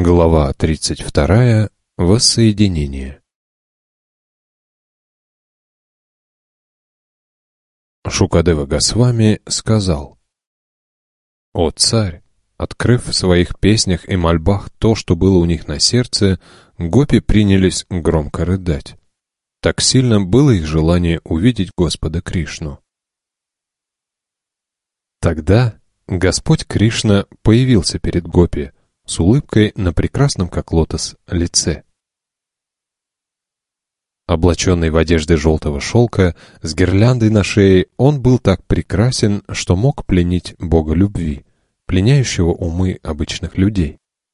Глава 32. Воссоединение. Шукадева Госвами сказал: «О царь, открыв в своих песнях и мольбах то, что было у них на сердце, гопи принялись громко рыдать. Так сильно было их желание увидеть Господа Кришну. Тогда Господь Кришна появился перед гопи с улыбкой на прекрасном, как лотос, лице. Облаченный в одежды желтого шелка, с гирляндой на шее, он был так прекрасен, что мог пленить Бога любви, пленяющего умы обычных людей.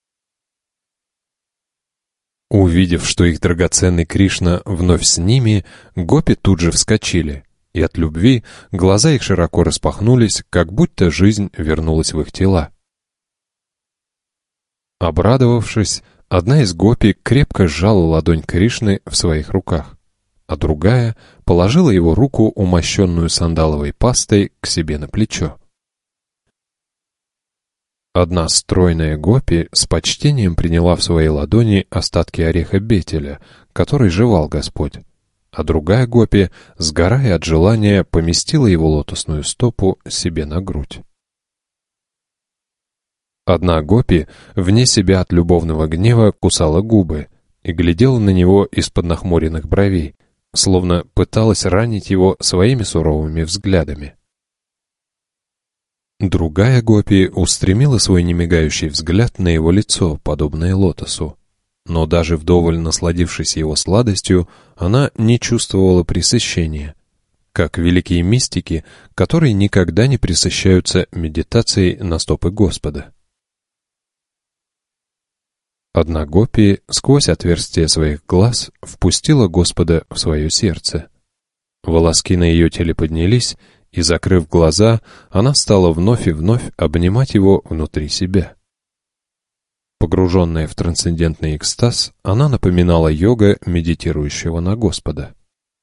Увидев, что их драгоценный Кришна вновь с ними, гопи тут же вскочили, и от любви глаза их широко распахнулись, как будто жизнь вернулась в их тела. Обрадовавшись, одна из гопи крепко сжала ладонь Кришны в своих руках, а другая положила его руку, умощенную сандаловой пастой, к себе на плечо. Одна стройная гопи с почтением приняла в свои ладони остатки ореха бетеля, который жевал Господь, а другая гопи, сгорая от желания, поместила его лотосную стопу себе на грудь. Одна гопи, вне себя от любовного гнева, кусала губы и глядела на него из-под нахмуренных бровей, словно пыталась ранить его своими суровыми взглядами. Другая гопи устремила свой немигающий взгляд на его лицо, подобное лотосу, но даже вдоволь насладившись его сладостью, она не чувствовала пресыщения, как великие мистики, которые никогда не пресыщаются медитацией на стопы Господа. Одна гопи сквозь отверстие своих глаз впустила Господа в свое сердце. Волоски на ее теле поднялись, и, закрыв глаза, она стала вновь и вновь обнимать его внутри себя. Погруженная в трансцендентный экстаз, она напоминала йога, медитирующего на Господа.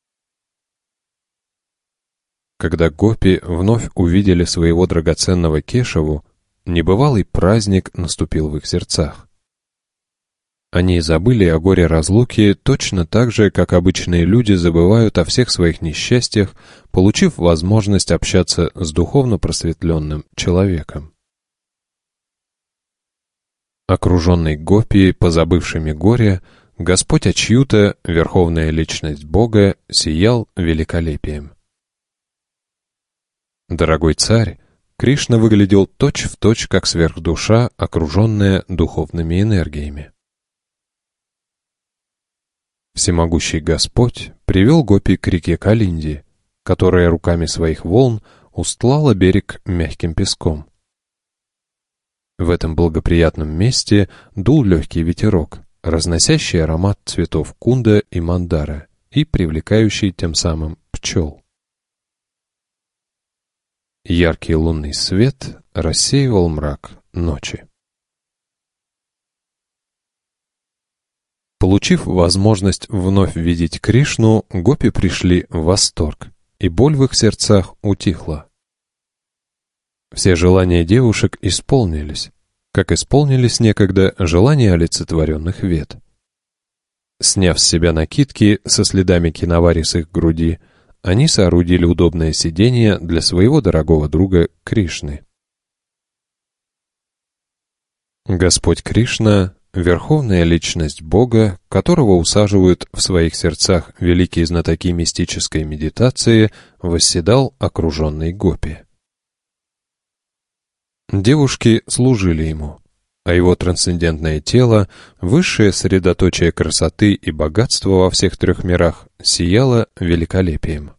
Когда гопи вновь увидели своего драгоценного Кешаву, небывалый праздник наступил в их сердцах. Они забыли о горе разлуки точно так же, как обычные люди забывают о всех своих несчастьях, получив возможность общаться с духовно просветленным человеком. Окруженный гопи, позабывшими горе, Господь Ачьюта, верховная личность Бога, сиял великолепием. Дорогой царь, Кришна выглядел точь-в-точь, как сверхдуша, окруженная духовными энергиями. Всемогущий Господь привел гопи к реке Калинди, которая руками своих волн устлала берег мягким песком. В этом благоприятном месте дул легкий ветерок, разносящий аромат цветов кунда и мандара и привлекающий тем самым пчел. Яркий лунный свет рассеивал мрак ночи. Получив возможность вновь видеть Кришну, гопи пришли в восторг, и боль в их сердцах утихла. Все желания девушек исполнились, как исполнились некогда желания олицетворенных вед. Сняв с себя накидки со следами киновари с их груди, они соорудили удобное сиденье для своего дорогого друга Кришны. Господь Кришна — верховная личность Бога, которого усаживают в своих сердцах великие знатоки мистической медитации, восседал окруженный гопи. Девушки служили ему, а его трансцендентное тело, высшее средоточие красоты и богатства во всех трех мирах, сияло великолепием.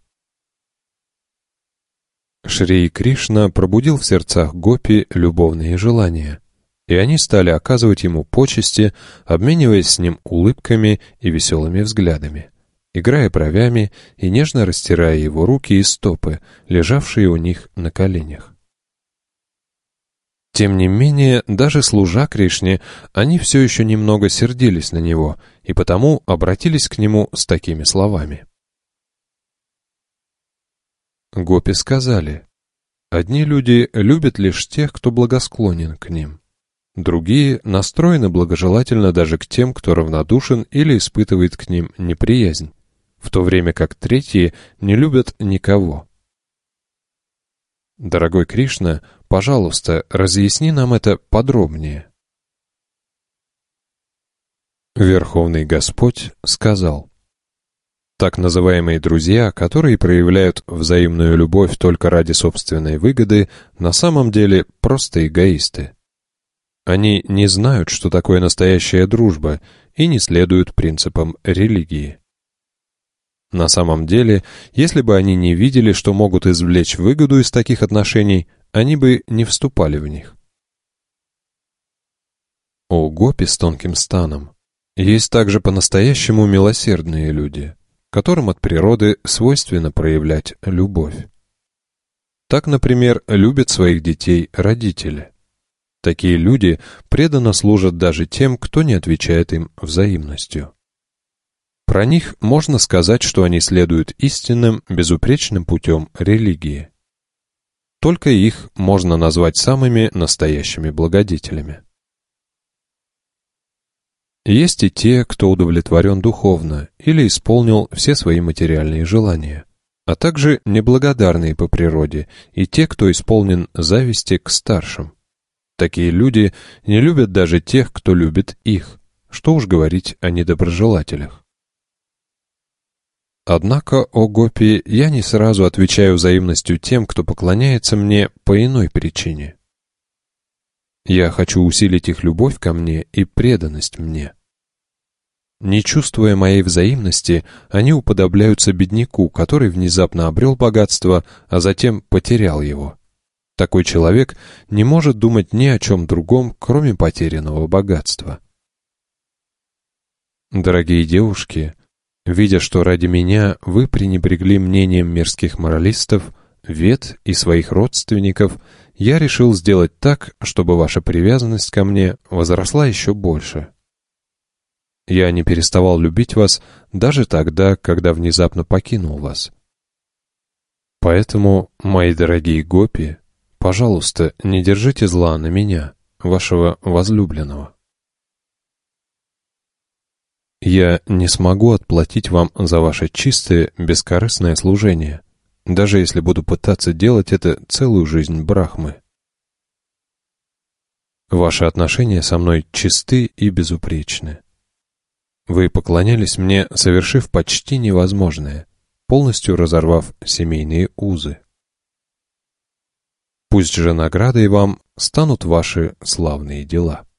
Шри Кришна пробудил в сердцах гопи любовные желания, и они стали оказывать ему почести, обмениваясь с ним улыбками и веселыми взглядами, играя бровями и нежно растирая его руки и стопы, лежавшие у них на коленях. Тем не менее, даже служа Кришне, они все еще немного сердились на него, и потому обратились к нему с такими словами. Гопи сказали: «Одни люди любят лишь тех, кто благосклонен к ним. Другие настроены благожелательно даже к тем, кто равнодушен или испытывает к ним неприязнь, в то время как третьи не любят никого. Дорогой Кришна, пожалуйста, разъясни нам это подробнее. Верховный Господь сказал: так называемые друзья, которые проявляют взаимную любовь только ради собственной выгоды, на самом деле просто эгоисты. Они не знают, что такое настоящая дружба, и не следуют принципам религии. На самом деле, если бы они не видели, что могут извлечь выгоду из таких отношений, они бы не вступали в них. О гопи с тонким станом! Есть также по-настоящему милосердные люди, которым от природы свойственно проявлять любовь. Так, например, любят своих детей родители. Такие люди преданно служат даже тем, кто не отвечает им взаимностью. Про них можно сказать, что они следуют истинным, безупречным путем религии. Только их можно назвать самыми настоящими благодетелями. Есть и те, кто удовлетворен духовно или исполнил все свои материальные желания, а также неблагодарные по природе и те, кто исполнен зависти к старшим. Такие люди не любят даже тех, кто любит их, что уж говорить о недоброжелателях. Однако, о гопи, я не сразу отвечаю взаимностью тем, кто поклоняется мне по иной причине. Я хочу усилить их любовь ко мне и преданность мне. Не чувствуя моей взаимности, они уподобляются бедняку, который внезапно обрел богатство, а затем потерял его. Такой человек не может думать ни о чем другом, кроме потерянного богатства. Дорогие девушки, видя, что ради меня вы пренебрегли мнением мирских моралистов, вед и своих родственников, я решил сделать так, чтобы ваша привязанность ко мне возросла еще больше. Я не переставал любить вас даже тогда, когда внезапно покинул вас. Поэтому, мои дорогие гопи, пожалуйста, не держите зла на меня, вашего возлюбленного. Я не смогу отплатить вам за ваше чистое, бескорыстное служение, даже если буду пытаться делать это целую жизнь Брахмы. Ваши отношения со мной чисты и безупречны. Вы поклонялись мне, совершив почти невозможное, полностью разорвав семейные узы. Пусть же наградой вам станут ваши славные дела.